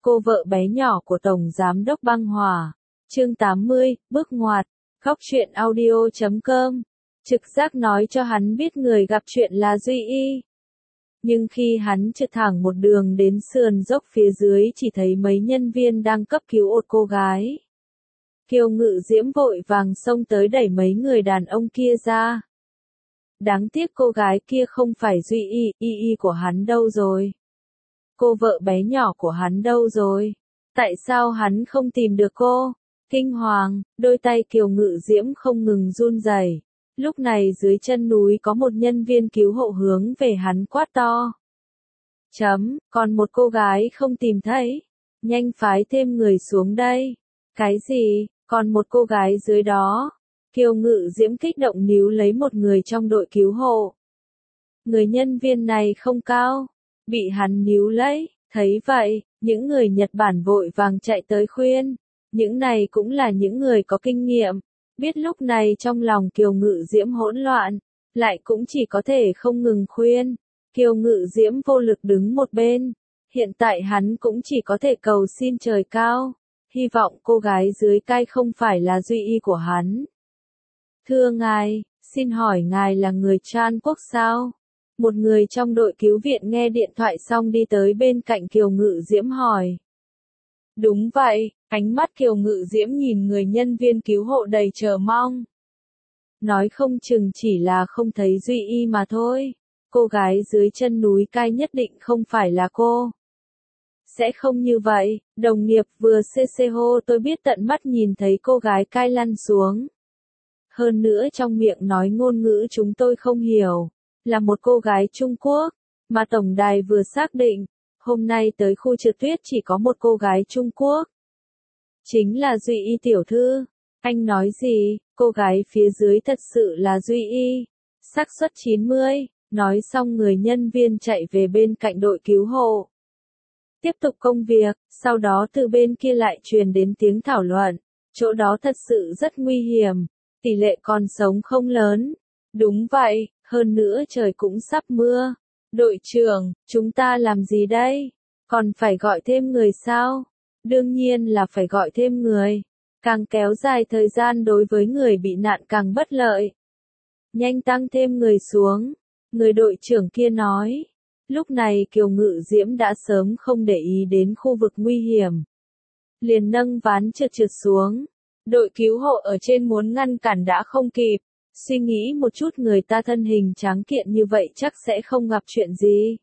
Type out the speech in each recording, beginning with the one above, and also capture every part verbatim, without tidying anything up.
Cô vợ bé nhỏ của Tổng Giám đốc Băng Hòa. Chương tám mươi, bước ngoặt. Khóc chuyện audio chấm com. Trực giác nói cho hắn biết người gặp chuyện là Duy Y. Nhưng khi hắn trượt thẳng một đường đến sườn dốc phía dưới chỉ thấy mấy nhân viên đang cấp cứu một cô gái. Kiều Ngự Diễm vội vàng xông tới đẩy mấy người đàn ông kia ra. Đáng tiếc cô gái kia không phải Duy Y, Y Y của hắn đâu rồi? Cô vợ bé nhỏ của hắn đâu rồi? Tại sao hắn không tìm được cô? Kinh hoàng, đôi tay Kiều Ngự Diễm không ngừng run rẩy. Lúc này dưới chân núi có một nhân viên cứu hộ hướng về hắn quát to. Chấm, còn một cô gái không tìm thấy. Nhanh phái thêm người xuống đây. Cái gì, còn một cô gái dưới đó? Kiều Ngự Diễm kích động níu lấy một người trong đội cứu hộ. Người nhân viên này không cao, bị hắn níu lấy, thấy vậy, những người Nhật Bản vội vàng chạy tới khuyên. Những này cũng là những người có kinh nghiệm, biết lúc này trong lòng Kiều Ngự Diễm hỗn loạn, lại cũng chỉ có thể không ngừng khuyên. Kiều Ngự Diễm vô lực đứng một bên, hiện tại hắn cũng chỉ có thể cầu xin trời cao, hy vọng cô gái dưới cai không phải là Duy Y của hắn. Thưa ngài, xin hỏi ngài là người Tràn Quốc sao? Một người trong đội cứu viện nghe điện thoại xong đi tới bên cạnh Kiều Ngự Diễm hỏi. Đúng vậy, ánh mắt Kiều Ngự Diễm nhìn người nhân viên cứu hộ đầy chờ mong. Nói không chừng chỉ là không thấy Duy Y mà thôi. Cô gái dưới chân núi cai nhất định không phải là cô. Sẽ không như vậy, đồng nghiệp vừa xê xê hô tôi biết tận mắt nhìn thấy cô gái cai lăn xuống. Hơn nữa trong miệng nói ngôn ngữ chúng tôi không hiểu, là một cô gái Trung Quốc, mà tổng đài vừa xác định, hôm nay tới khu trượt tuyết chỉ có một cô gái Trung Quốc. Chính là Duy Y tiểu thư. Anh nói gì, cô gái phía dưới thật sự là Duy Y. Xác suất chín mươi, nói xong người nhân viên chạy về bên cạnh đội cứu hộ. Tiếp tục công việc, sau đó từ bên kia lại truyền đến tiếng thảo luận, chỗ đó thật sự rất nguy hiểm, tỷ lệ còn sống không lớn. Đúng vậy, hơn nữa trời cũng sắp mưa. Đội trưởng, chúng ta làm gì đây? Còn phải gọi thêm người sao? Đương nhiên là phải gọi thêm người. Càng kéo dài thời gian đối với người bị nạn càng bất lợi. Nhanh tăng thêm người xuống. Người đội trưởng kia nói. Lúc này Kiều Ngự Diễm đã sớm không để ý đến khu vực nguy hiểm. Liền nâng ván trượt trượt xuống. Đội cứu hộ ở trên muốn ngăn cản đã không kịp. Suy nghĩ một chút người ta thân hình tráng kiện như vậy chắc sẽ không gặp chuyện gì.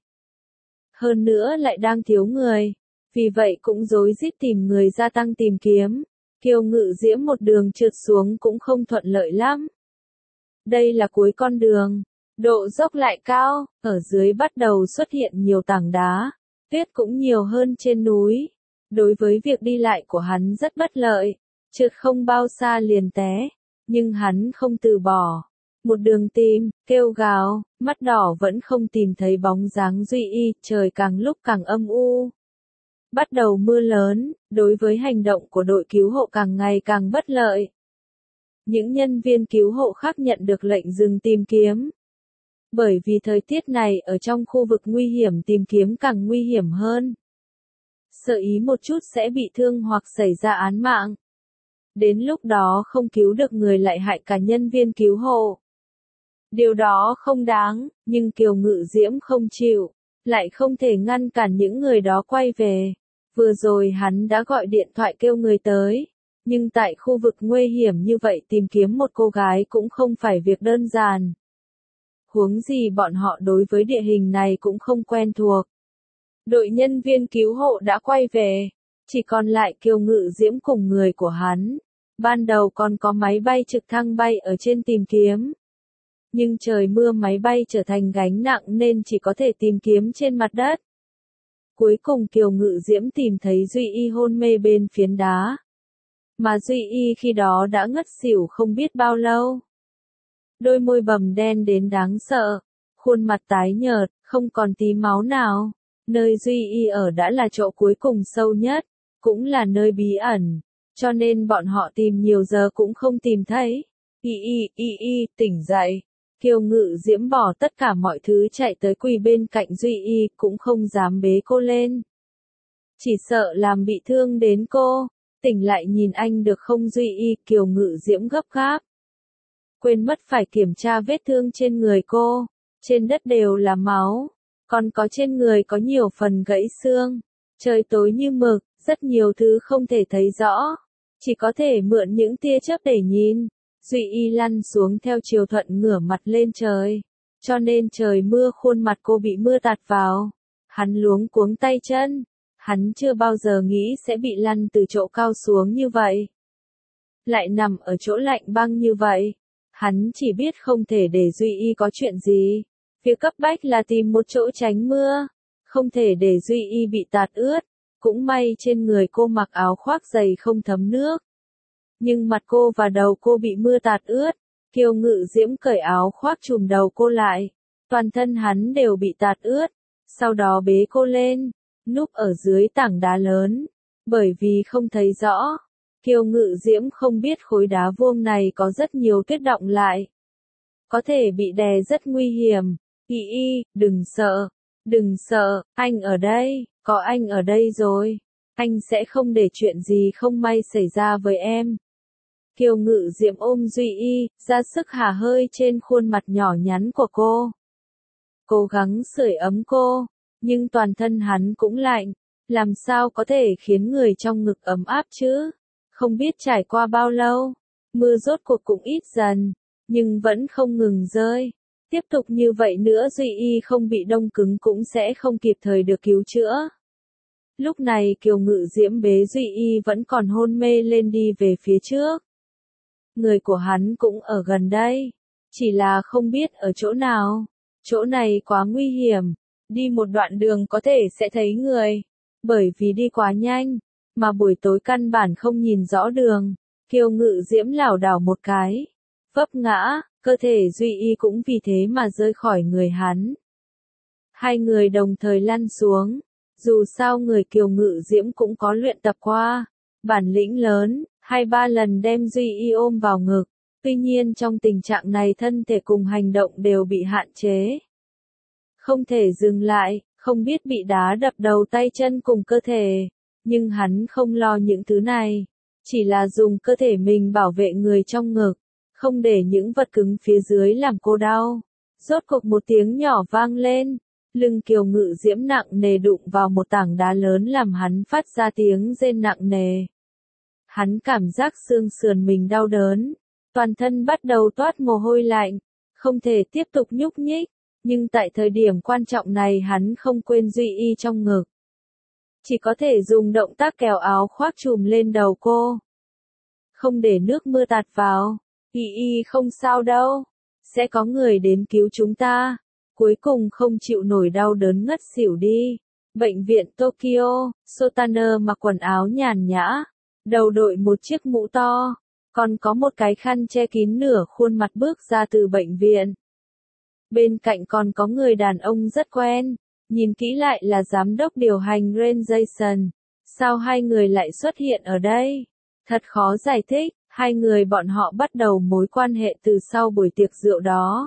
Hơn nữa lại đang thiếu người. Vì vậy cũng rối rít tìm người gia tăng tìm kiếm. Kiều Ngự Diễm một đường trượt xuống cũng không thuận lợi lắm. Đây là cuối con đường. Độ dốc lại cao, ở dưới bắt đầu xuất hiện nhiều tảng đá. Tuyết cũng nhiều hơn trên núi. Đối với việc đi lại của hắn rất bất lợi. Trượt không bao xa liền té. Nhưng hắn không từ bỏ. Một đường tìm, kêu gào, mắt đỏ vẫn không tìm thấy bóng dáng Duy Y, trời càng lúc càng âm u. Bắt đầu mưa lớn, đối với hành động của đội cứu hộ càng ngày càng bất lợi. Những nhân viên cứu hộ khác nhận được lệnh dừng tìm kiếm. Bởi vì thời tiết này ở trong khu vực nguy hiểm tìm kiếm càng nguy hiểm hơn. Sợ ý một chút sẽ bị thương hoặc xảy ra án mạng. Đến lúc đó không cứu được người lại hại cả nhân viên cứu hộ. Điều đó không đáng, nhưng Kiều Ngự Diễm không chịu, lại không thể ngăn cản những người đó quay về. Vừa rồi hắn đã gọi điện thoại kêu người tới, nhưng tại khu vực nguy hiểm như vậy tìm kiếm một cô gái cũng không phải việc đơn giản. Huống gì bọn họ đối với địa hình này cũng không quen thuộc. Đội nhân viên cứu hộ đã quay về, chỉ còn lại Kiều Ngự Diễm cùng người của hắn. Ban đầu còn có máy bay trực thăng bay ở trên tìm kiếm. Nhưng trời mưa máy bay trở thành gánh nặng nên chỉ có thể tìm kiếm trên mặt đất. Cuối cùng Kiều Ngự Diễm tìm thấy Duy Y hôn mê bên phiến đá. Mà Duy Y khi đó đã ngất xỉu không biết bao lâu. Đôi môi bầm đen đến đáng sợ, khuôn mặt tái nhợt, không còn tí máu nào. Nơi Duy Y ở đã là chỗ cuối cùng sâu nhất, cũng là nơi bí ẩn, cho nên bọn họ tìm nhiều giờ cũng không tìm thấy. Y Y, Y Y, tỉnh dậy. Kiều Ngự Diễm bỏ tất cả mọi thứ chạy tới quỳ bên cạnh Duy Y, cũng không dám bế cô lên. Chỉ sợ làm bị thương đến cô. Tỉnh lại nhìn anh được không Duy Y, Kiều Ngự Diễm gấp gáp. Quên mất phải kiểm tra vết thương trên người cô. Trên đất đều là máu. Còn có trên người có nhiều phần gãy xương. Trời tối như mực, rất nhiều thứ không thể thấy rõ. Chỉ có thể mượn những tia chớp để nhìn. Duy Y lăn xuống theo chiều thuận ngửa mặt lên trời. Cho nên trời mưa khuôn mặt cô bị mưa tạt vào. Hắn luống cuống tay chân. Hắn chưa bao giờ nghĩ sẽ bị lăn từ chỗ cao xuống như vậy. Lại nằm ở chỗ lạnh băng như vậy. Hắn chỉ biết không thể để Duy Y có chuyện gì. Việc cấp bách là tìm một chỗ tránh mưa. Không thể để Duy Y bị tạt ướt. Cũng may trên người cô mặc áo khoác dày không thấm nước. Nhưng mặt cô và đầu cô bị mưa tạt ướt. Kiều Ngự Diễm cởi áo khoác trùm đầu cô lại. Toàn thân hắn đều bị tạt ướt. Sau đó bế cô lên. Núp ở dưới tảng đá lớn. Bởi vì không thấy rõ. Kiều Ngự Diễm không biết khối đá vuông này có rất nhiều tuyết đọng lại. Có thể bị đè rất nguy hiểm. Y Y, đừng sợ. Đừng sợ, anh ở đây, có anh ở đây rồi. Anh sẽ không để chuyện gì không may xảy ra với em. Kiều Ngự Diễm ôm Duy Y, ra sức hả hơi trên khuôn mặt nhỏ nhắn của cô. Cố gắng sưởi ấm cô, nhưng toàn thân hắn cũng lạnh. Làm sao có thể khiến người trong ngực ấm áp chứ? Không biết trải qua bao lâu, mưa rốt cuộc cũng ít dần, nhưng vẫn không ngừng rơi. Tiếp tục như vậy nữa Duy Y không bị đông cứng cũng sẽ không kịp thời được cứu chữa. Lúc này Kiều Ngự Diễm bế Duy Y vẫn còn hôn mê lên đi về phía trước. Người của hắn cũng ở gần đây, chỉ là không biết ở chỗ nào. Chỗ này quá nguy hiểm, đi một đoạn đường có thể sẽ thấy người. Bởi vì đi quá nhanh, mà buổi tối căn bản không nhìn rõ đường. Kiều Ngự Diễm lảo đảo một cái, vấp ngã. Cơ thể Duy Y cũng vì thế mà rơi khỏi người hắn. Hai người đồng thời lăn xuống. Dù sao người Kiều Ngự Diễm cũng có luyện tập qua. Bản lĩnh lớn, hai ba lần đem Duy Y ôm vào ngực. Tuy nhiên trong tình trạng này thân thể cùng hành động đều bị hạn chế. Không thể dừng lại, không biết bị đá đập đầu tay chân cùng cơ thể. Nhưng hắn không lo những thứ này. Chỉ là dùng cơ thể mình bảo vệ người trong ngực. Không để những vật cứng phía dưới làm cô đau. Rốt cuộc một tiếng nhỏ vang lên. Lưng Kiều Ngự Diễm nặng nề đụng vào một tảng đá lớn làm hắn phát ra tiếng rên nặng nề. Hắn cảm giác xương sườn mình đau đớn. Toàn thân bắt đầu toát mồ hôi lạnh. Không thể tiếp tục nhúc nhích. Nhưng tại thời điểm quan trọng này hắn không quên Duy Y trong ngực. Chỉ có thể dùng động tác kéo áo khoác trùm lên đầu cô. Không để nước mưa tạt vào. Y Y không sao đâu. Sẽ có người đến cứu chúng ta. Cuối cùng không chịu nổi đau đớn ngất xỉu đi. Bệnh viện Tokyo, Sotana mặc quần áo nhàn nhã. Đầu đội một chiếc mũ to. Còn có một cái khăn che kín nửa khuôn mặt bước ra từ bệnh viện. Bên cạnh còn có người đàn ông rất quen. Nhìn kỹ lại là giám đốc điều hành Ren Jason. Sao hai người lại xuất hiện ở đây? Thật khó giải thích. Hai người bọn họ bắt đầu mối quan hệ từ sau buổi tiệc rượu đó.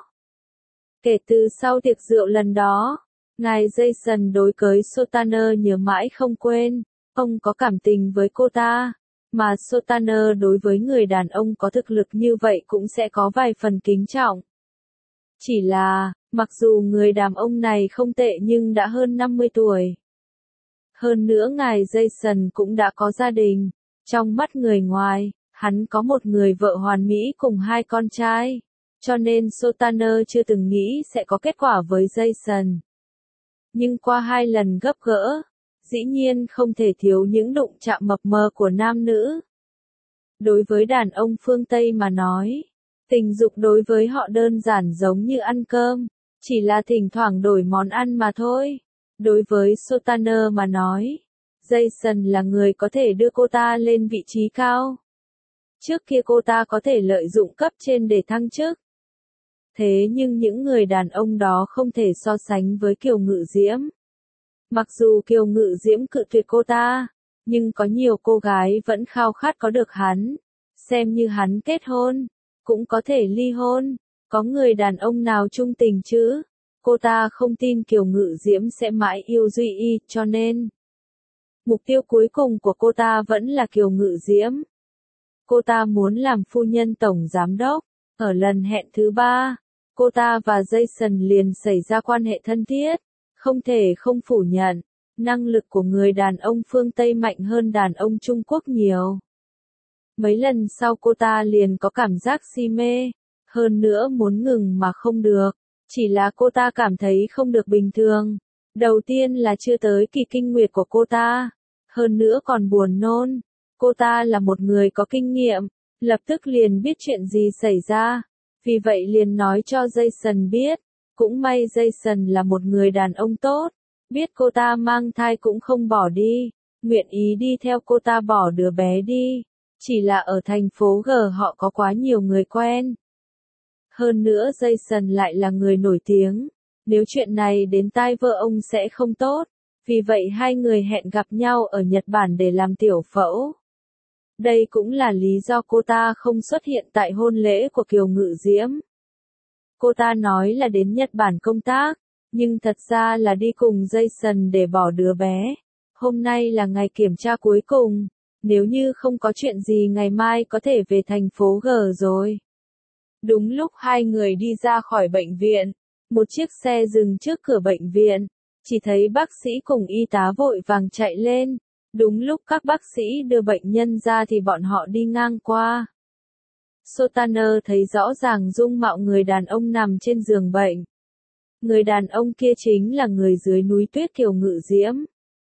Kể từ sau tiệc rượu lần đó, ngài Jason đối với Sotana nhớ mãi không quên. Ông có cảm tình với cô ta, mà Sotana đối với người đàn ông có thực lực như vậy cũng sẽ có vài phần kính trọng. Chỉ là, mặc dù người đàn ông này không tệ nhưng đã hơn năm mươi tuổi. Hơn nữa ngài Jason cũng đã có gia đình. Trong mắt người ngoài, hắn có một người vợ hoàn mỹ cùng hai con trai. Cho nên Sotana chưa từng nghĩ sẽ có kết quả với Jason. Nhưng qua hai lần gặp gỡ, dĩ nhiên không thể thiếu những đụng chạm mập mờ của nam nữ. Đối với đàn ông phương Tây mà nói, tình dục đối với họ đơn giản giống như ăn cơm, chỉ là thỉnh thoảng đổi món ăn mà thôi. Đối với Sotana mà nói, Jason là người có thể đưa cô ta lên vị trí cao. Trước kia cô ta có thể lợi dụng cấp trên để thăng chức. Thế nhưng những người đàn ông đó không thể so sánh với Kiều Ngự Diễm. Mặc dù Kiều Ngự Diễm cự tuyệt cô ta, nhưng có nhiều cô gái vẫn khao khát có được hắn. Xem như hắn kết hôn, cũng có thể ly hôn. Có người đàn ông nào trung tình chứ? Cô ta không tin Kiều Ngự Diễm sẽ mãi yêu Duy Y, cho nên Mục tiêu cuối cùng của cô ta vẫn là Kiều Ngự Diễm. Cô ta muốn làm phu nhân tổng giám đốc. Ở lần hẹn thứ ba, cô ta và Jason liền xảy ra quan hệ thân thiết. Không thể không phủ nhận, năng lực của người đàn ông phương Tây mạnh hơn đàn ông Trung Quốc nhiều. Mấy lần sau cô ta liền có cảm giác si mê, hơn nữa muốn ngừng mà không được, chỉ là cô ta cảm thấy không được bình thường. Đầu tiên là chưa tới kỳ kinh nguyệt của cô ta, hơn nữa còn buồn nôn. Cô ta là một người có kinh nghiệm, lập tức liền biết chuyện gì xảy ra, vì vậy liền nói cho Jason biết. Cũng may Jason là một người đàn ông tốt, biết cô ta mang thai cũng không bỏ đi, nguyện ý đi theo cô ta bỏ đứa bé đi. Chỉ là ở thành phố G họ có quá nhiều người quen. Hơn nữa Jason lại là người nổi tiếng, nếu chuyện này đến tai vợ ông sẽ không tốt, vì vậy hai người hẹn gặp nhau ở Nhật Bản để làm tiểu phẫu. Đây cũng là lý do cô ta không xuất hiện tại hôn lễ của Kiều Ngự Diễm. Cô ta nói là đến Nhật Bản công tác, nhưng thật ra là đi cùng Jason để bỏ đứa bé. Hôm nay là ngày kiểm tra cuối cùng, nếu như không có chuyện gì ngày mai có thể về thành phố G rồi. Đúng lúc hai người đi ra khỏi bệnh viện, một chiếc xe dừng trước cửa bệnh viện, chỉ thấy bác sĩ cùng y tá vội vàng chạy lên. Đúng lúc các bác sĩ đưa bệnh nhân ra thì bọn họ đi ngang qua. Sotaner thấy rõ ràng dung mạo người đàn ông nằm trên giường bệnh. Người đàn ông kia chính là người dưới núi tuyết Kiều Ngự Diễm.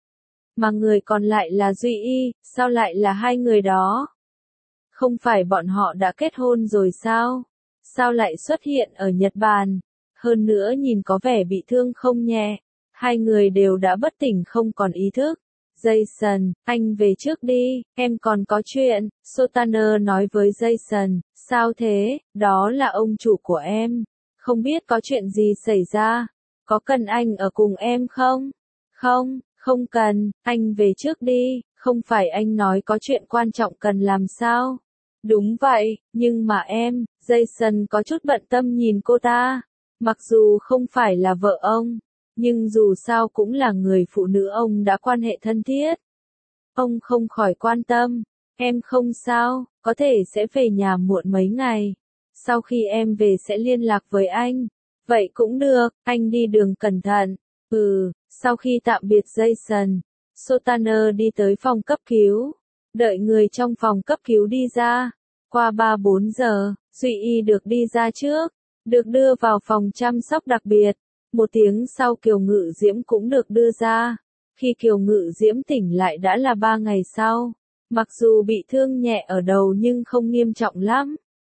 Mà người còn lại là Duy Y, sao lại là hai người đó? Không phải bọn họ đã kết hôn rồi sao? Sao lại xuất hiện ở Nhật Bản? Hơn nữa nhìn có vẻ bị thương không nhẹ. Hai người đều đã bất tỉnh không còn ý thức. Jason, anh về trước đi, em còn có chuyện. Sotaner nói với Jason, sao thế, đó là ông chủ của em. Không biết có chuyện gì xảy ra. Có cần anh ở cùng em không? Không, không cần, anh về trước đi, không phải anh nói có chuyện quan trọng cần làm sao? Đúng vậy, nhưng mà em, Jason có chút bận tâm nhìn cô ta. Mặc dù không phải là vợ ông, nhưng dù sao cũng là người phụ nữ ông đã quan hệ thân thiết. Ông không khỏi quan tâm, em không sao, có thể sẽ về nhà muộn mấy ngày. Sau khi em về sẽ liên lạc với anh. Vậy cũng được, anh đi đường cẩn thận. Ừ, sau khi tạm biệt Jason, Sotaner đi tới phòng cấp cứu. Đợi người trong phòng cấp cứu đi ra. Qua ba bốn giờ, Duy Y được đi ra trước, được đưa vào phòng chăm sóc đặc biệt. Một tiếng sau Kiều Ngự Diễm cũng được đưa ra. Khi Kiều Ngự Diễm tỉnh lại đã là ba ngày sau. Mặc dù bị thương nhẹ ở đầu nhưng không nghiêm trọng lắm.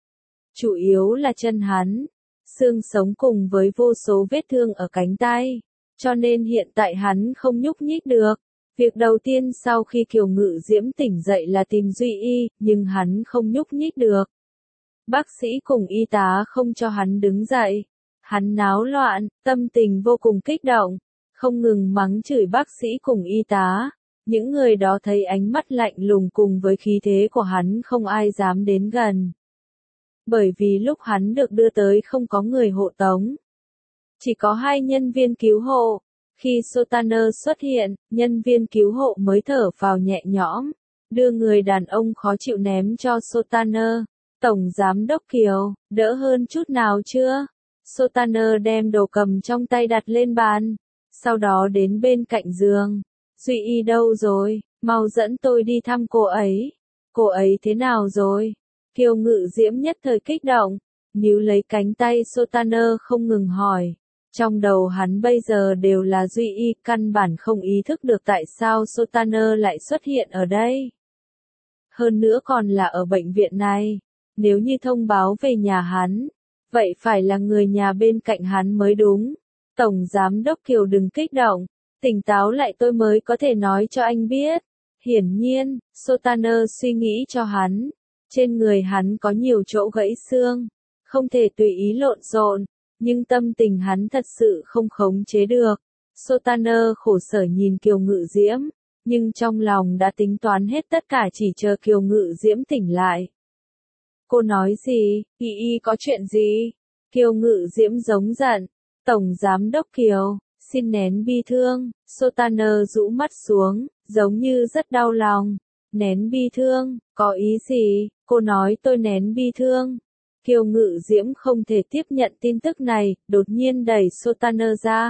Chủ yếu là chân hắn, xương sống cùng với vô số vết thương ở cánh tay. Cho nên hiện tại hắn không nhúc nhích được. Việc đầu tiên sau khi Kiều Ngự Diễm tỉnh dậy là tìm Duy Y, nhưng hắn không nhúc nhích được. Bác sĩ cùng y tá không cho hắn đứng dậy. Hắn náo loạn, tâm tình vô cùng kích động, không ngừng mắng chửi bác sĩ cùng y tá. Những người đó thấy ánh mắt lạnh lùng cùng với khí thế của hắn không ai dám đến gần. Bởi vì lúc hắn được đưa tới không có người hộ tống. Chỉ có hai nhân viên cứu hộ. Khi Sotaner xuất hiện, nhân viên cứu hộ mới thở phào nhẹ nhõm, đưa người đàn ông khó chịu ném cho Sotaner. Tổng giám đốc Kiều, đỡ hơn chút nào chưa? Sotaner đem đồ cầm trong tay đặt lên bàn, sau đó đến bên cạnh giường. Duy Y đâu rồi? Mau dẫn tôi đi thăm cô ấy. Cô ấy thế nào rồi? Kiều Ngự Diễm nhất thời kích động, níu lấy cánh tay Sotaner không ngừng hỏi. Trong đầu hắn bây giờ đều là Duy Y, căn bản không ý thức được tại sao Sotaner lại xuất hiện ở đây. Hơn nữa còn là ở bệnh viện này. Nếu như thông báo về nhà hắn, vậy phải là người nhà bên cạnh hắn mới đúng. Tổng giám đốc Kiều đừng kích động, tỉnh táo lại tôi mới có thể nói cho anh biết. Hiển nhiên, Sotaner suy nghĩ cho hắn. Trên người hắn có nhiều chỗ gãy xương, không thể tùy ý lộn xộn, nhưng tâm tình hắn thật sự không khống chế được. Sotaner khổ sở nhìn Kiều Ngự Diễm, nhưng trong lòng đã tính toán hết tất cả chỉ chờ Kiều Ngự Diễm tỉnh lại. Cô nói gì? Y Y có chuyện gì? Kiều Ngự Diễm giống giận. Tổng giám đốc Kiều, xin nén bi thương. Sotaner rũ mắt xuống, giống như rất đau lòng. Nén bi thương, có ý gì? Cô nói tôi nén bi thương. Kiều Ngự Diễm không thể tiếp nhận tin tức này, đột nhiên đẩy Sotaner ra.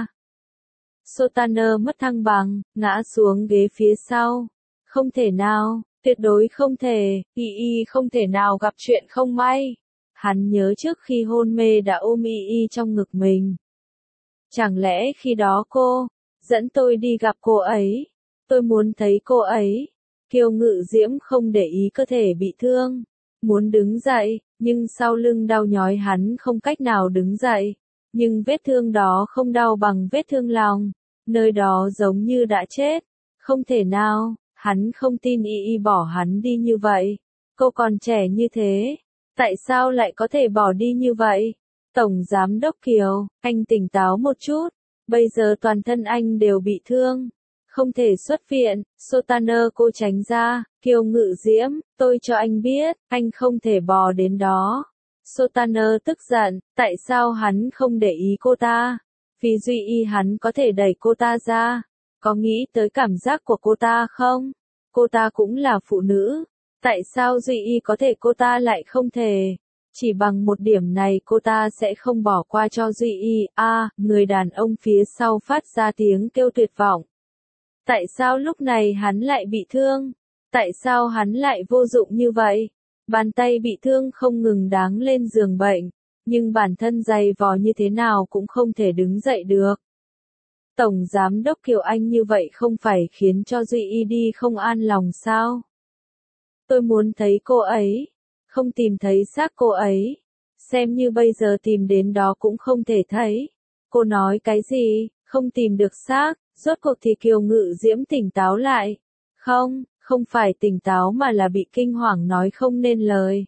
Sotaner mất thăng bằng, ngã xuống ghế phía sau. Không thể nào, tuyệt đối không thể, Y Y không thể nào gặp chuyện không may. Hắn nhớ trước khi hôn mê đã ôm Y Y trong ngực mình. Chẳng lẽ khi đó cô, dẫn tôi đi gặp cô ấy, tôi muốn thấy cô ấy. Kiều Ngự Diễm không để ý cơ thể bị thương, muốn đứng dậy, nhưng sau lưng đau nhói hắn không cách nào đứng dậy. Nhưng vết thương đó không đau bằng vết thương lòng, nơi đó giống như đã chết. Không thể nào, hắn không tin Y Y bỏ hắn đi như vậy. Cô còn trẻ như thế, tại sao lại có thể bỏ đi như vậy? Tổng Giám đốc Kiều, anh tỉnh táo một chút, bây giờ toàn thân anh đều bị thương. Không thể xuất viện. Sotaner cô tránh ra. Kiều Ngự Diễm, tôi cho anh biết, anh không thể bò đến đó. Sotaner tức giận, tại sao hắn không để ý cô ta? Vì Duy Y hắn có thể đẩy cô ta ra. Có nghĩ tới cảm giác của cô ta không? Cô ta cũng là phụ nữ. Tại sao Duy Y có thể cô ta lại không thể? Chỉ bằng một điểm này cô ta sẽ không bỏ qua cho Duy Y. A, à, người đàn ông phía sau phát ra tiếng kêu tuyệt vọng. Tại sao lúc này hắn lại bị thương? Tại sao hắn lại vô dụng như vậy? Bàn tay bị thương không ngừng đáng lên giường bệnh, nhưng bản thân dày vò như thế nào cũng không thể đứng dậy được. Tổng Giám đốc Kiều Anh như vậy không phải khiến cho Duy Y đi không an lòng sao? Tôi muốn thấy cô ấy, không tìm thấy xác cô ấy. Xem như bây giờ tìm đến đó cũng không thể thấy. Cô nói cái gì? Không tìm được xác. Rốt cuộc thì Kiều Ngự Diễm tỉnh táo lại. Không, không phải tỉnh táo mà là bị kinh hoàng nói không nên lời.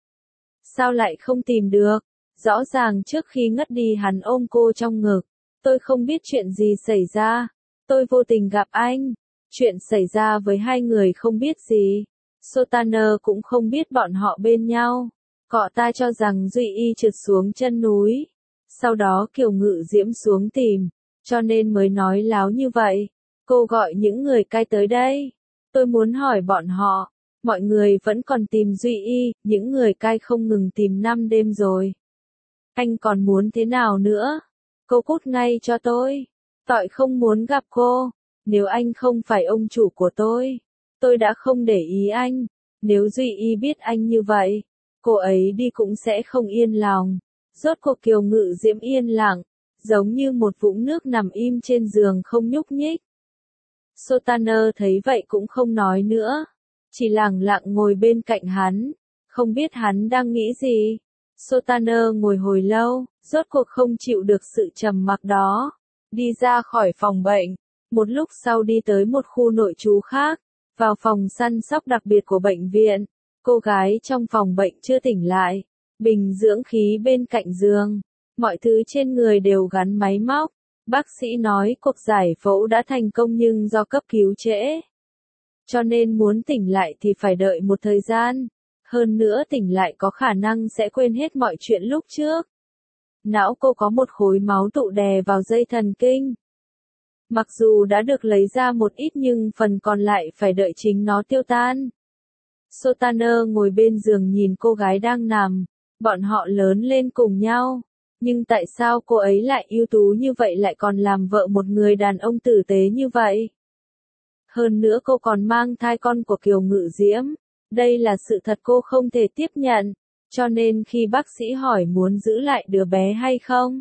Sao lại không tìm được? Rõ ràng trước khi ngất đi hắn ôm cô trong ngực. Tôi không biết chuyện gì xảy ra. Tôi vô tình gặp anh. Chuyện xảy ra với hai người không biết gì. Sotaner cũng không biết bọn họ bên nhau. Cọ ta cho rằng Duy Y trượt xuống chân núi. Sau đó Kiều Ngự Diễm xuống tìm. Cho nên mới nói láo như vậy. Cô gọi những người cai tới đây. Tôi muốn hỏi bọn họ. Mọi người vẫn còn tìm Duy Y. Những người cai không ngừng tìm năm đêm rồi. Anh còn muốn thế nào nữa? Cô cút ngay cho tôi. Tọi không muốn gặp cô. Nếu anh không phải ông chủ của tôi, tôi đã không để ý anh. Nếu Duy Y biết anh như vậy, cô ấy đi cũng sẽ không yên lòng. Rốt cuộc Kiều Ngự Diễm yên lặng, giống như một vũng nước nằm im trên giường không nhúc nhích. Sotaner thấy vậy cũng không nói nữa, chỉ lặng lặng ngồi bên cạnh hắn, không biết hắn đang nghĩ gì. Sotaner ngồi hồi lâu, rốt cuộc không chịu được sự trầm mặc đó, đi ra khỏi phòng bệnh, một lúc sau đi tới một khu nội trú khác, vào phòng săn sóc đặc biệt của bệnh viện. Cô gái trong phòng bệnh chưa tỉnh lại, bình dưỡng khí bên cạnh giường, mọi thứ trên người đều gắn máy móc. Bác sĩ nói cuộc giải phẫu đã thành công nhưng do cấp cứu trễ, cho nên muốn tỉnh lại thì phải đợi một thời gian. Hơn nữa tỉnh lại có khả năng sẽ quên hết mọi chuyện lúc trước. Não cô có một khối máu tụ đè vào dây thần kinh. Mặc dù đã được lấy ra một ít nhưng phần còn lại phải đợi chính nó tiêu tan. Sotaner ngồi bên giường nhìn cô gái đang nằm. Bọn họ lớn lên cùng nhau. Nhưng tại sao cô ấy lại ưu tú như vậy lại còn làm vợ một người đàn ông tử tế như vậy? Hơn nữa cô còn mang thai con của Kiều Ngự Diễm. Đây là sự thật cô không thể tiếp nhận. Cho nên khi bác sĩ hỏi muốn giữ lại đứa bé hay không,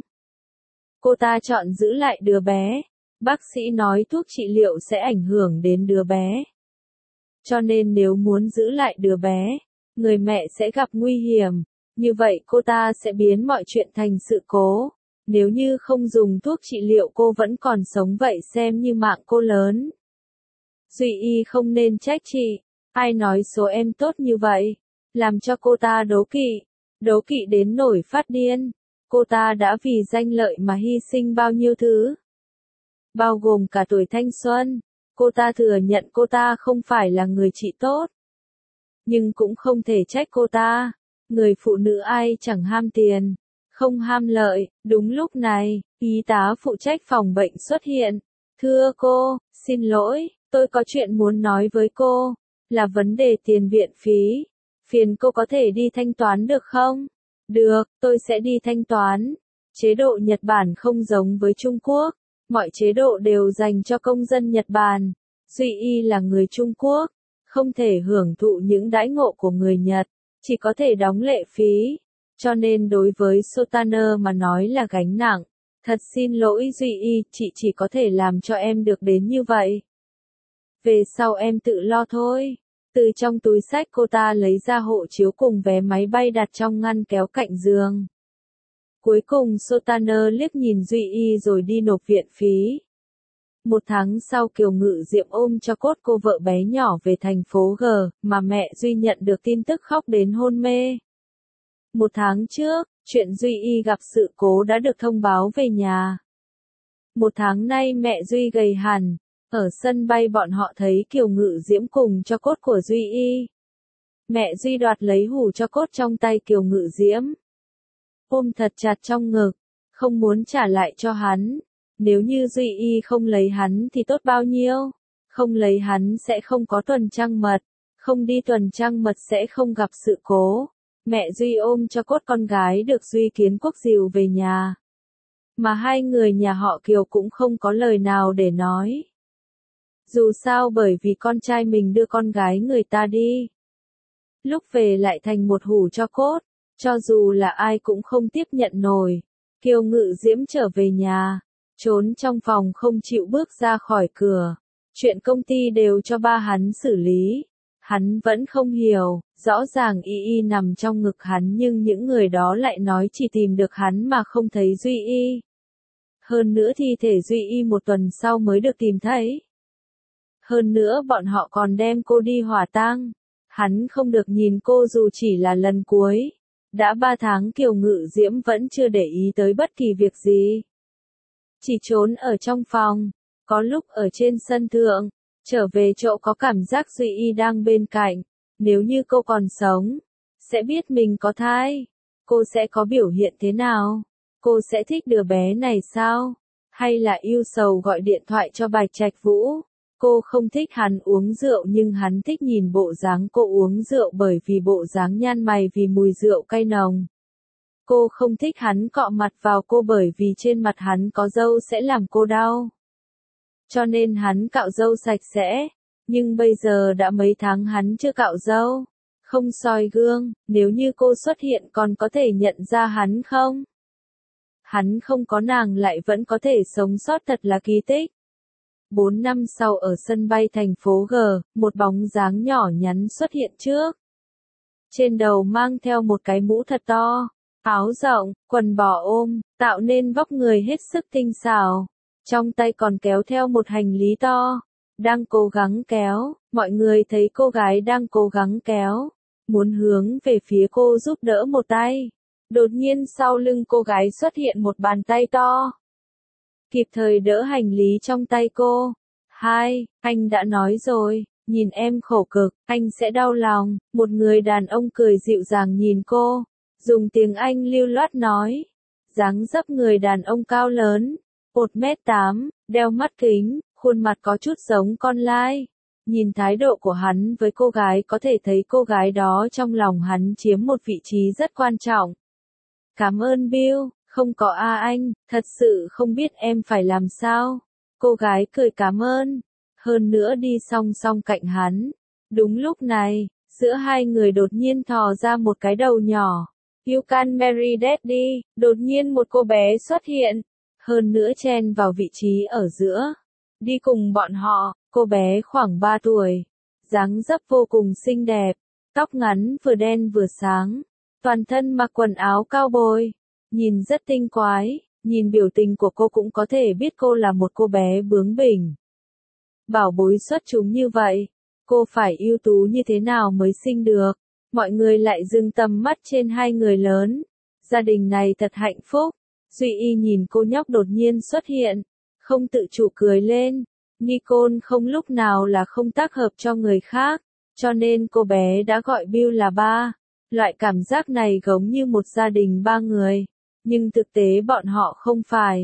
cô ta chọn giữ lại đứa bé. Bác sĩ nói thuốc trị liệu sẽ ảnh hưởng đến đứa bé. Cho nên nếu muốn giữ lại đứa bé, người mẹ sẽ gặp nguy hiểm. Như vậy cô ta sẽ biến mọi chuyện thành sự cố. Nếu như không dùng thuốc trị liệu cô vẫn còn sống vậy xem như mạng cô lớn. Duy Y không nên trách chị. Ai nói số em tốt như vậy? Làm cho cô ta đố kỵ. Đố kỵ đến nổi phát điên. Cô ta đã vì danh lợi mà hy sinh bao nhiêu thứ. Bao gồm cả tuổi thanh xuân. Cô ta thừa nhận cô ta không phải là người chị tốt. Nhưng cũng không thể trách cô ta. Người phụ nữ ai chẳng ham tiền, không ham lợi. Đúng lúc này, y tá phụ trách phòng bệnh xuất hiện. Thưa cô, xin lỗi, tôi có chuyện muốn nói với cô, là vấn đề tiền viện phí. Phiền cô có thể đi thanh toán được không? Được, tôi sẽ đi thanh toán. Chế độ Nhật Bản không giống với Trung Quốc. Mọi chế độ đều dành cho công dân Nhật Bản. Duy Y là người Trung Quốc, không thể hưởng thụ những đãi ngộ của người Nhật, chỉ có thể đóng lệ phí. Cho nên đối với Sotaner mà nói là gánh nặng. Thật xin lỗi Duy Y, chị chỉ có thể làm cho em được đến như vậy. Về sau em tự lo thôi. Từ trong túi xách cô ta lấy ra hộ chiếu cùng vé máy bay đặt trong ngăn kéo cạnh giường. Cuối cùng Sotaner liếc nhìn Duy Y rồi đi nộp viện phí. Một tháng sau Kiều Ngự Diệm ôm cho cốt cô vợ bé nhỏ về thành phố G, mà mẹ Duy nhận được tin tức khóc đến hôn mê. Một tháng trước, chuyện Duy Y gặp sự cố đã được thông báo về nhà. Một tháng nay mẹ Duy gầy hẳn. Ở sân bay bọn họ thấy Kiều Ngự Diễm cùng cho cốt của Duy Y. Mẹ Duy đoạt lấy hủ cho cốt trong tay Kiều Ngự Diễm. Ôm thật chặt trong ngực, không muốn trả lại cho hắn. Nếu như Duy Y không lấy hắn thì tốt bao nhiêu. Không lấy hắn sẽ không có tuần trăng mật. Không đi tuần trăng mật sẽ không gặp sự cố. Mẹ Duy ôm cho cốt con gái được Duy Kiến Quốc dìu về nhà. Mà hai người nhà họ Kiều cũng không có lời nào để nói. Dù sao bởi vì con trai mình đưa con gái người ta đi. Lúc về lại thành một hủ cho cốt, cho dù là ai cũng không tiếp nhận nổi. Kiều Ngự Diễm trở về nhà, trốn trong phòng không chịu bước ra khỏi cửa. Chuyện công ty đều cho ba hắn xử lý. Hắn vẫn không hiểu, rõ ràng Y Y nằm trong ngực hắn nhưng những người đó lại nói chỉ tìm được hắn mà không thấy Duy Y. Hơn nữa thi thể Duy Y một tuần sau mới được tìm thấy. Hơn nữa bọn họ còn đem cô đi hỏa tang. Hắn không được nhìn cô dù chỉ là lần cuối. Đã ba tháng Kiều Ngự Diễm vẫn chưa để ý tới bất kỳ việc gì. Chỉ trốn ở trong phòng, có lúc ở trên sân thượng, trở về chỗ có cảm giác Duy Y đang bên cạnh. Nếu như cô còn sống, sẽ biết mình có thai. Cô sẽ có biểu hiện thế nào? Cô sẽ thích đứa bé này sao? Hay là yêu sầu gọi điện thoại cho Bạch Trạch Vũ? Cô không thích hắn uống rượu nhưng hắn thích nhìn bộ dáng cô uống rượu bởi vì bộ dáng nhăn mày vì mùi rượu cay nồng. Cô không thích hắn cọ mặt vào cô bởi vì trên mặt hắn có râu sẽ làm cô đau. Cho nên hắn cạo râu sạch sẽ. Nhưng bây giờ đã mấy tháng hắn chưa cạo râu. Không soi gương, nếu như cô xuất hiện còn có thể nhận ra hắn không? Hắn không có nàng lại vẫn có thể sống sót thật là kỳ tích. Bốn năm sau ở sân bay thành phố G, một bóng dáng nhỏ nhắn xuất hiện trước. Trên đầu mang theo một cái mũ thật to, áo rộng, quần bò ôm, tạo nên vóc người hết sức tinh xảo. Trong tay còn kéo theo một hành lý to, đang cố gắng kéo, mọi người thấy cô gái đang cố gắng kéo, muốn hướng về phía cô giúp đỡ một tay. Đột nhiên sau lưng cô gái xuất hiện một bàn tay to. Kịp thời đỡ hành lý trong tay cô. Hai, anh đã nói rồi, nhìn em khổ cực, anh sẽ đau lòng. Một người đàn ông cười dịu dàng nhìn cô, dùng tiếng Anh lưu loát nói. Dáng dấp người đàn ông cao lớn, một mét tám, đeo mắt kính, khuôn mặt có chút giống con lai. Nhìn thái độ của hắn với cô gái có thể thấy cô gái đó trong lòng hắn chiếm một vị trí rất quan trọng. Cảm ơn Bill. Không có a anh, thật sự không biết em phải làm sao. Cô gái cười cảm ơn. Hơn nữa đi song song cạnh hắn. Đúng lúc này, giữa hai người đột nhiên thò ra một cái đầu nhỏ. You can marry daddy. Đột nhiên một cô bé xuất hiện. Hơn nữa chen vào vị trí ở giữa. Đi cùng bọn họ, cô bé khoảng ba tuổi. Dáng dấp vô cùng xinh đẹp. Tóc ngắn vừa đen vừa sáng. Toàn thân mặc quần áo cao bồi. Nhìn rất tinh quái, nhìn biểu tình của cô cũng có thể biết cô là một cô bé bướng bỉnh. Bảo bối xuất chúng như vậy, cô phải ưu tú như thế nào mới sinh được. Mọi người lại dừng tầm mắt trên hai người lớn. Gia đình này thật hạnh phúc. Duy Y nhìn cô nhóc đột nhiên xuất hiện, không tự chủ cười lên. Nicole không lúc nào là không tác hợp cho người khác, cho nên cô bé đã gọi Bill là ba. Loại cảm giác này giống như một gia đình ba người. Nhưng thực tế bọn họ không phải.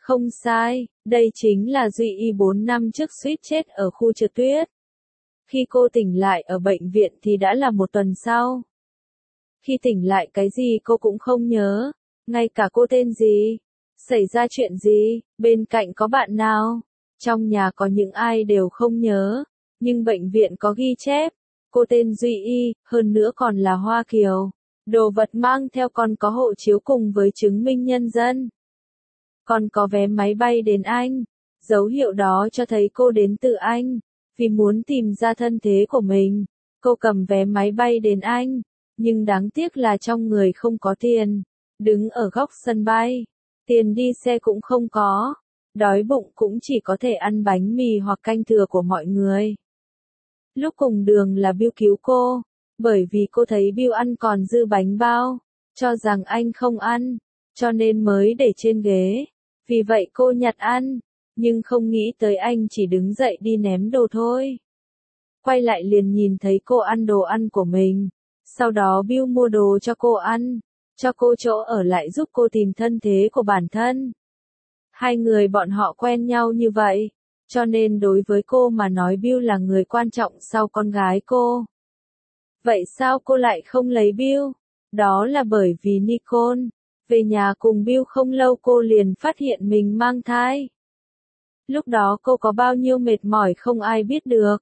Không sai, đây chính là Duy Y bốn năm trước suýt chết ở khu trượt tuyết. Khi cô tỉnh lại ở bệnh viện thì đã là một tuần sau. Khi tỉnh lại cái gì cô cũng không nhớ, ngay cả cô tên gì, xảy ra chuyện gì, bên cạnh có bạn nào, trong nhà có những ai đều không nhớ, nhưng bệnh viện có ghi chép, cô tên Duy Y, hơn nữa còn là Hoa Kiều. Đồ vật mang theo còn có hộ chiếu cùng với chứng minh nhân dân. Còn có vé máy bay đến Anh, dấu hiệu đó cho thấy cô đến từ Anh. Vì muốn tìm ra thân thế của mình, cô cầm vé máy bay đến Anh, nhưng đáng tiếc là trong người không có tiền, đứng ở góc sân bay, tiền đi xe cũng không có, đói bụng cũng chỉ có thể ăn bánh mì hoặc canh thừa của mọi người. Lúc cùng đường là Bill cứu cô, bởi vì cô thấy Bill ăn còn dư bánh bao, cho rằng anh không ăn, cho nên mới để trên ghế, vì vậy cô nhặt ăn. Nhưng không nghĩ tới anh chỉ đứng dậy đi ném đồ thôi. Quay lại liền nhìn thấy cô ăn đồ ăn của mình. Sau đó Bill mua đồ cho cô ăn, cho cô chỗ ở lại giúp cô tìm thân thế của bản thân. Hai người bọn họ quen nhau như vậy, cho nên đối với cô mà nói Bill là người quan trọng sau con gái cô. Vậy sao cô lại không lấy Bill? Đó là bởi vì Nicole. Về nhà cùng Bill không lâu cô liền phát hiện mình mang thai. Lúc đó cô có bao nhiêu mệt mỏi không ai biết được.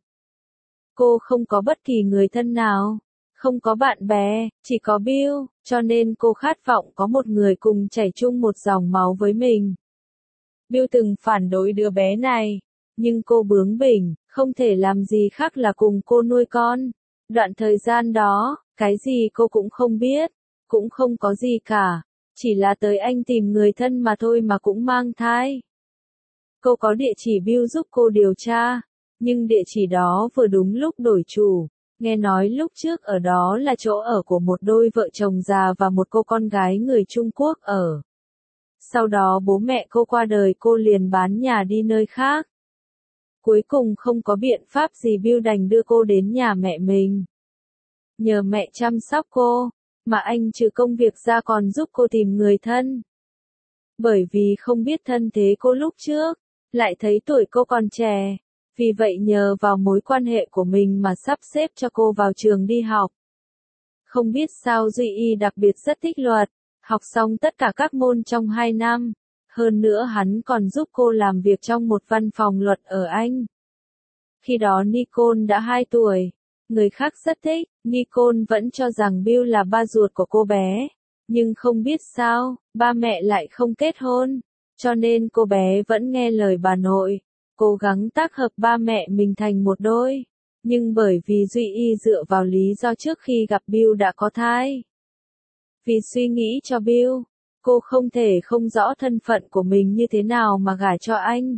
Cô không có bất kỳ người thân nào, không có bạn bè, chỉ có Bill, cho nên cô khát vọng có một người cùng chảy chung một dòng máu với mình. Bill từng phản đối đứa bé này, nhưng cô bướng bỉnh, không thể làm gì khác là cùng cô nuôi con. Đoạn thời gian đó, cái gì cô cũng không biết, cũng không có gì cả, chỉ là tới anh tìm người thân mà thôi mà cũng mang thai. Cô có địa chỉ Bill giúp cô điều tra, nhưng địa chỉ đó vừa đúng lúc đổi chủ, nghe nói lúc trước ở đó là chỗ ở của một đôi vợ chồng già và một cô con gái người Trung Quốc ở. Sau đó bố mẹ cô qua đời cô liền bán nhà đi nơi khác. Cuối cùng không có biện pháp gì Bill đành đưa cô đến nhà mẹ mình. Nhờ mẹ chăm sóc cô, mà anh trừ công việc ra còn giúp cô tìm người thân. Bởi vì không biết thân thế cô lúc trước, lại thấy tuổi cô còn trẻ, vì vậy nhờ vào mối quan hệ của mình mà sắp xếp cho cô vào trường đi học. Không biết sao Duy Y đặc biệt rất thích luật, học xong tất cả các môn trong hai năm, hơn nữa hắn còn giúp cô làm việc trong một văn phòng luật ở Anh. Khi đó Nicole đã hai tuổi, người khác rất thích, Nicole vẫn cho rằng Bill là ba ruột của cô bé, nhưng không biết sao, ba mẹ lại không kết hôn. Cho nên cô bé vẫn nghe lời bà nội, cố gắng tác hợp ba mẹ mình thành một đôi. Nhưng bởi vì Duy Y dựa vào lý do trước khi gặp Bill đã có thai. Vì suy nghĩ cho Bill, cô không thể không rõ thân phận của mình như thế nào mà gả cho anh.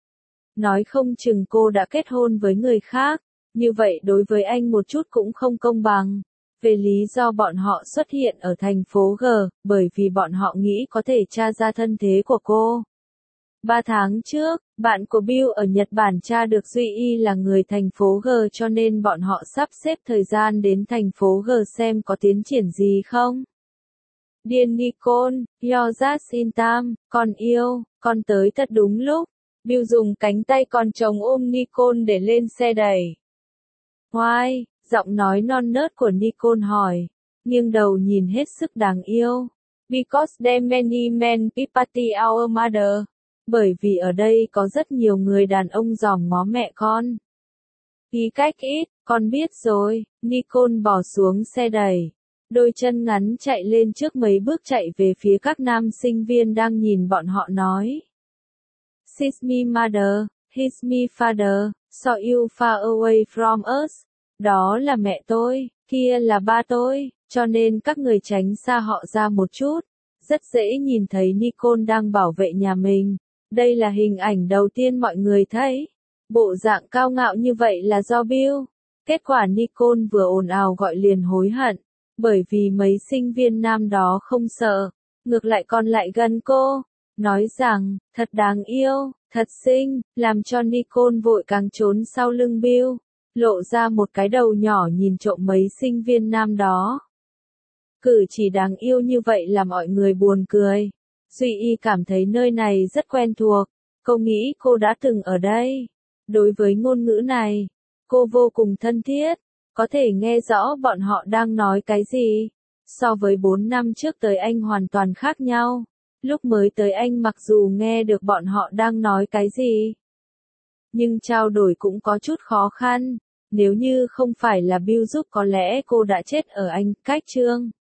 Nói không chừng cô đã kết hôn với người khác, như vậy đối với anh một chút cũng không công bằng. Về lý do bọn họ xuất hiện ở thành phố G, bởi vì bọn họ nghĩ có thể tra ra thân thế của cô. Ba tháng trước, bạn của Bill ở Nhật Bản tra được Duy Y là người thành phố G cho nên bọn họ sắp xếp thời gian đến thành phố G xem có tiến triển gì không. Dear Nicole, you're just in time, con yêu, con tới thật đúng lúc. Bill dùng cánh tay con trống ôm Nicole để lên xe đẩy. Why? Giọng nói non nớt của Nicole hỏi, nghiêng đầu nhìn hết sức đáng yêu. Because there many men party our mother. Bởi vì ở đây có rất nhiều người đàn ông giòm ngó mẹ con. Ý cách ít, con biết rồi. Nicole bỏ xuống xe đẩy, đôi chân ngắn chạy lên trước mấy bước chạy về phía các nam sinh viên đang nhìn bọn họ nói. She's me mother, he's me father, so you far away from us. Đó là mẹ tôi, kia là ba tôi, cho nên các người tránh xa họ ra một chút. Rất dễ nhìn thấy Nicole đang bảo vệ nhà mình. Đây là hình ảnh đầu tiên mọi người thấy. Bộ dạng cao ngạo như vậy là do Bill. Kết quả Nicole vừa ồn ào gọi liền hối hận. Bởi vì mấy sinh viên nam đó không sợ. Ngược lại còn lại gần cô. Nói rằng, thật đáng yêu, thật xinh, làm cho Nicole vội càng trốn sau lưng Bill. Lộ ra một cái đầu nhỏ nhìn trộm mấy sinh viên nam đó. Cử chỉ đáng yêu như vậy làm mọi người buồn cười. Duy Y cảm thấy nơi này rất quen thuộc, cô nghĩ cô đã từng ở đây. Đối với ngôn ngữ này, cô vô cùng thân thiết, có thể nghe rõ bọn họ đang nói cái gì. So với bốn năm trước tới Anh hoàn toàn khác nhau. Lúc mới tới Anh mặc dù nghe được bọn họ đang nói cái gì, nhưng trao đổi cũng có chút khó khăn. Nếu như không phải là Bill giúp có lẽ cô đã chết ở Anh. Cách chương